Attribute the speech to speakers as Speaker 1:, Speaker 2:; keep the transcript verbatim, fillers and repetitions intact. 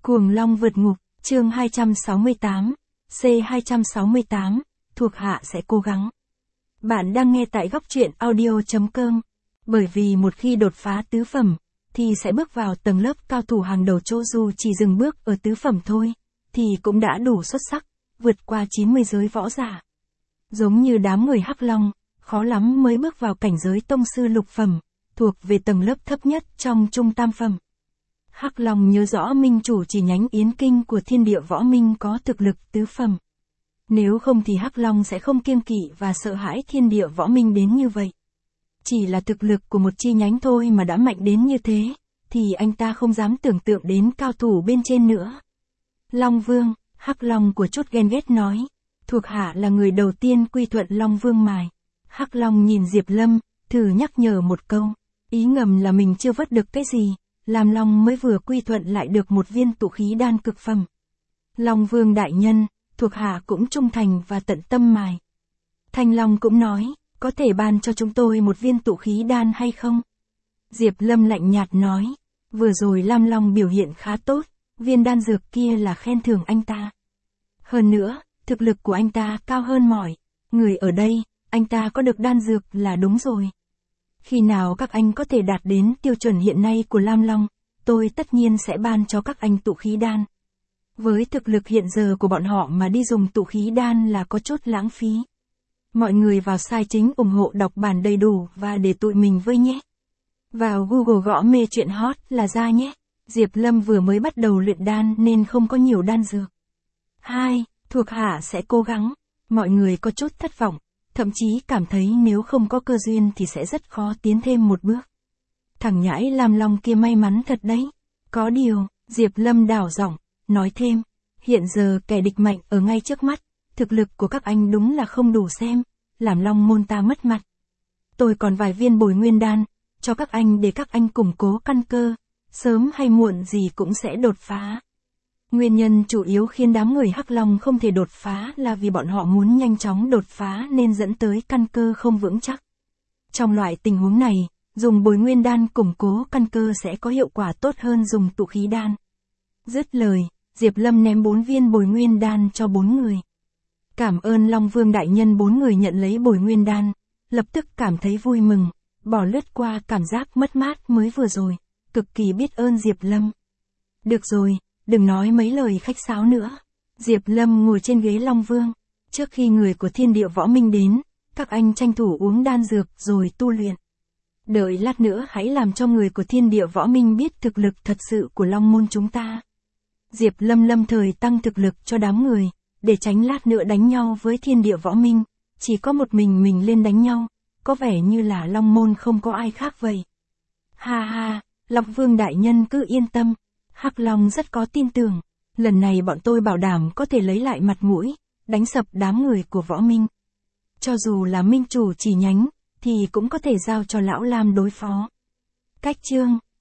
Speaker 1: Cuồng Long vượt ngục, chương hai trăm sáu mươi tám, C hai trăm sáu mươi tám, thuộc hạ sẽ cố gắng. Bạn đang nghe tại góc truyện audio.com. Bởi vì một khi đột phá tứ phẩm, thì sẽ bước vào tầng lớp cao thủ hàng đầu, chỗ dù chỉ dừng bước ở tứ phẩm thôi, thì cũng đã đủ xuất sắc, vượt qua chín mươi giới võ giả. Giống như đám người Hắc Long, khó lắm mới bước vào cảnh giới tông sư lục phẩm, thuộc về tầng lớp thấp nhất trong trung tam phẩm. Hắc Long nhớ rõ minh chủ chỉ nhánh Yến Kinh của Thiên Địa Võ Minh có thực lực tứ phẩm. Nếu không thì Hắc Long sẽ không kiêng kỵ và sợ hãi Thiên Địa Võ Minh đến như vậy. Chỉ là thực lực của một chi nhánh thôi mà đã mạnh đến như thế, thì anh ta không dám tưởng tượng đến cao thủ bên trên nữa. Long Vương, Hắc Long của chút ghen ghét nói, thuộc hạ là người đầu tiên quy thuận Long Vương mài. Hắc Long nhìn Diệp Lâm, thử nhắc nhở một câu, ý ngầm là mình chưa vớt được cái gì. Lam Long mới vừa quy thuận lại được một viên tụ khí đan cực phẩm. Long Vương đại nhân, thuộc hạ cũng trung thành và tận tâm mài. Thanh Long cũng nói, có thể ban cho chúng tôi một viên tụ khí đan hay không? Diệp Lâm lạnh nhạt nói, vừa rồi Lam Long biểu hiện khá tốt, viên đan dược kia là khen thưởng anh ta. Hơn nữa, thực lực của anh ta cao hơn mọi người ở đây, anh ta có được đan dược là đúng rồi. Khi nào các anh có thể đạt đến tiêu chuẩn hiện nay của Lam Long, tôi tất nhiên sẽ ban cho các anh tụ khí đan. Với thực lực hiện giờ của bọn họ mà đi dùng tụ khí đan là có chút lãng phí. Mọi người vào sai chính ủng hộ đọc bản đầy đủ và để tụi mình với nhé. Vào Google gõ mê chuyện hot là ra nhé. Diệp Lâm vừa mới bắt đầu luyện đan nên không có nhiều đan dược. Hai, thuộc hạ sẽ cố gắng. Mọi người có chút thất vọng. Thậm chí cảm thấy nếu không có cơ duyên thì sẽ rất khó tiến thêm một bước. Thằng nhãi Lam Long kia may mắn thật đấy. Có điều, Diệp Lâm đảo giọng, nói thêm, hiện giờ kẻ địch mạnh ở ngay trước mắt, thực lực của các anh đúng là không đủ xem, làm Long môn ta mất mặt. Tôi còn vài viên bồi nguyên đan, cho các anh để các anh củng cố căn cơ, sớm hay muộn gì cũng sẽ đột phá. Nguyên nhân chủ yếu khiến đám người Hắc Long không thể đột phá là vì bọn họ muốn nhanh chóng đột phá nên dẫn tới căn cơ không vững chắc. Trong loại tình huống này, dùng bồi nguyên đan củng cố căn cơ sẽ có hiệu quả tốt hơn dùng tụ khí đan. Dứt lời, Diệp Lâm ném bốn viên bồi nguyên đan cho bốn người. Cảm ơn Long Vương đại nhân. Bốn người nhận lấy bồi nguyên đan, lập tức cảm thấy vui mừng, bỏ lướt qua cảm giác mất mát mới vừa rồi, cực kỳ biết ơn Diệp Lâm. Được rồi. Đừng nói mấy lời khách sáo nữa. Diệp Lâm ngồi trên ghế Long Vương. Trước khi người của Thiên Địa Võ Minh đến, các anh tranh thủ uống đan dược rồi tu luyện. Đợi lát nữa hãy làm cho người của Thiên Địa Võ Minh biết thực lực thật sự của Long môn chúng ta. Diệp Lâm lâm thời tăng thực lực cho đám người, để tránh lát nữa đánh nhau với Thiên Địa Võ Minh. Chỉ có một mình mình lên đánh nhau, có vẻ như là Long môn không có ai khác vậy. Ha ha, Long Vương đại nhân cứ yên tâm. Hắc Long rất có tin tưởng, lần này bọn tôi bảo đảm có thể lấy lại mặt mũi, đánh sập đám người của Võ Minh. Cho dù là minh chủ chỉ nhánh, thì cũng có thể giao cho Lão Lam đối phó. Cách chương